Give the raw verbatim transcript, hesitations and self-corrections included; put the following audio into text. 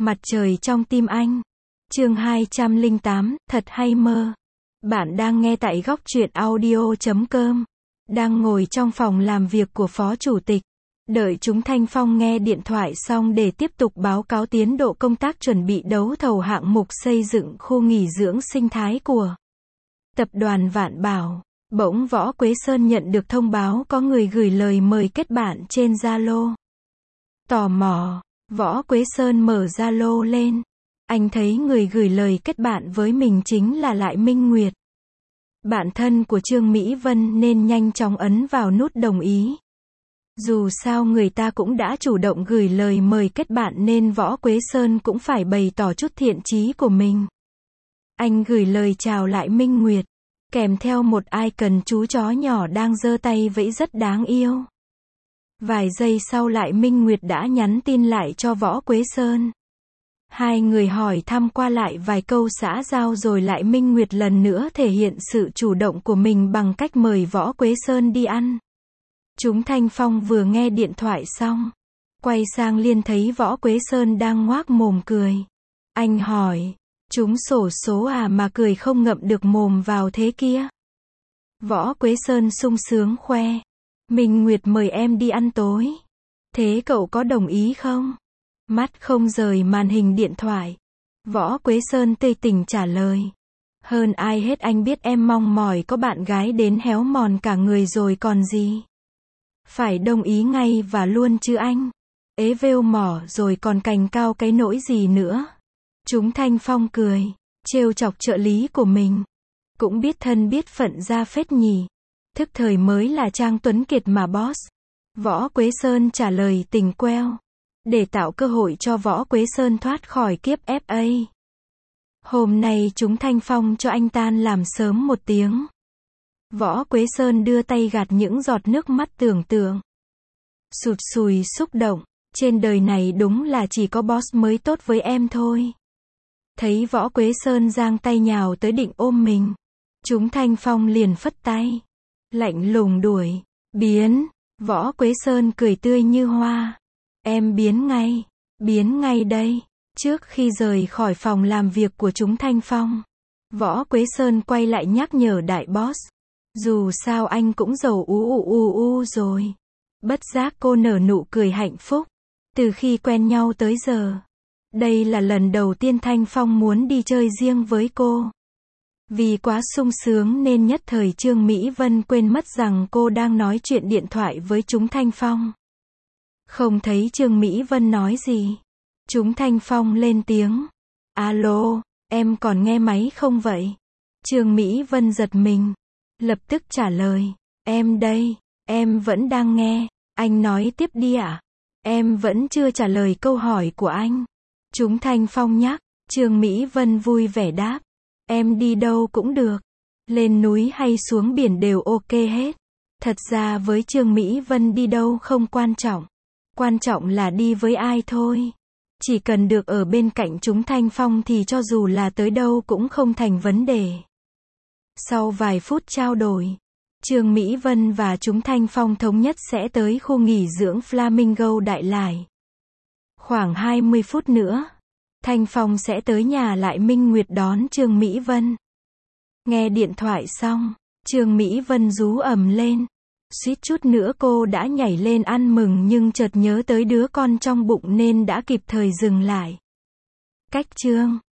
Mặt trời trong tim anh. Chương hai trăm lẻ tám, thật hay mơ. Bạn đang nghe tại góc truyện audio chấm com. Đang ngồi trong phòng làm việc của Phó Chủ tịch. Đợi chúng Thanh Phong nghe điện thoại xong để tiếp tục báo cáo tiến độ công tác chuẩn bị đấu thầu hạng mục xây dựng khu nghỉ dưỡng sinh thái của Tập đoàn Vạn Bảo. Bỗng Võ Quế Sơn nhận được thông báo có người gửi lời mời kết bạn trên Zalo. Tò mò, Võ Quế Sơn mở Zalo lên. Anh thấy người gửi lời kết bạn với mình chính là Lại Minh Nguyệt, bạn thân của Trương Mỹ Vân, nên nhanh chóng ấn vào nút đồng ý. Dù sao người ta cũng đã chủ động gửi lời mời kết bạn nên Võ Quế Sơn cũng phải bày tỏ chút thiện chí của mình. Anh gửi lời chào Lại Minh Nguyệt, kèm theo một icon chú chó nhỏ đang giơ tay vẫy rất đáng yêu. Vài giây sau Lại Minh Nguyệt đã nhắn tin lại cho Võ Quế Sơn. Hai người hỏi thăm qua lại vài câu xã giao rồi Lại Minh Nguyệt lần nữa thể hiện sự chủ động của mình bằng cách mời Võ Quế Sơn đi ăn. Chúng Thanh Phong vừa nghe điện thoại xong, quay sang liền thấy Võ Quế Sơn đang ngoác mồm cười. Anh hỏi, chúng xổ số à mà cười không ngậm được mồm vào thế kia? Võ Quế Sơn sung sướng khoe. Minh Nguyệt mời em đi ăn tối. Thế cậu có đồng ý không? Mắt không rời màn hình điện thoại, Võ Quế Sơn tươi tỉnh trả lời. Hơn ai hết anh biết em mong mỏi có bạn gái đến héo mòn cả người rồi còn gì. Phải đồng ý ngay và luôn chứ anh. Ế vêu mỏ rồi còn cành cao cái nỗi gì nữa. Chúng Thanh Phong cười, trêu chọc trợ lý của mình. Cũng biết thân biết phận ra phết nhỉ. Thức thời mới là Trang Tuấn Kiệt mà boss. Võ Quế Sơn trả lời tình queo. Để tạo cơ hội cho Võ Quế Sơn thoát khỏi kiếp ép a. Hôm nay chúng Thanh Phong cho anh tan làm sớm một tiếng. Võ Quế Sơn đưa tay gạt những giọt nước mắt tưởng tượng. Sụt sùi xúc động, trên đời này đúng là chỉ có boss mới tốt với em thôi. Thấy Võ Quế Sơn giang tay nhào tới định ôm mình, chúng Thanh Phong liền phất tay, lạnh lùng đuổi, biến. Võ Quế Sơn cười tươi như hoa. Em biến ngay, biến ngay đây. Trước khi rời khỏi phòng làm việc của chúng Thanh Phong, Võ Quế Sơn quay lại nhắc nhở đại boss. Dù sao anh cũng giàu ú ú ú ú rồi. Bất giác cô nở nụ cười hạnh phúc. Từ khi quen nhau tới giờ, đây là lần đầu tiên Thanh Phong muốn đi chơi riêng với cô. Vì quá sung sướng nên nhất thời Trương Mỹ Vân quên mất rằng cô đang nói chuyện điện thoại với chúng Thanh Phong. Không thấy Trương Mỹ Vân nói gì, chúng Thanh Phong lên tiếng. Alo, em còn nghe máy không vậy? Trương Mỹ Vân giật mình, lập tức trả lời. Em đây, em vẫn đang nghe. Anh nói tiếp đi ạ. À? Em vẫn chưa trả lời câu hỏi của anh. Chúng Thanh Phong nhắc. Trương Mỹ Vân vui vẻ đáp. Em đi đâu cũng được. Lên núi hay xuống biển đều ok hết. Thật ra với Trương Mỹ Vân đi đâu không quan trọng. Quan trọng là đi với ai thôi. Chỉ cần được ở bên cạnh chúng Thanh Phong thì cho dù là tới đâu cũng không thành vấn đề. Sau vài phút trao đổi, Trương Mỹ Vân và chúng Thanh Phong thống nhất sẽ tới khu nghỉ dưỡng Flamingo Đại Lải. Khoảng hai mươi phút nữa, Thanh Phong sẽ tới nhà Lại Minh Nguyệt đón Trương Mỹ Vân. Nghe điện thoại xong, Trương Mỹ Vân rú ầm lên. Suýt chút nữa cô đã nhảy lên ăn mừng nhưng chợt nhớ tới đứa con trong bụng nên đã kịp thời dừng lại. Cách chương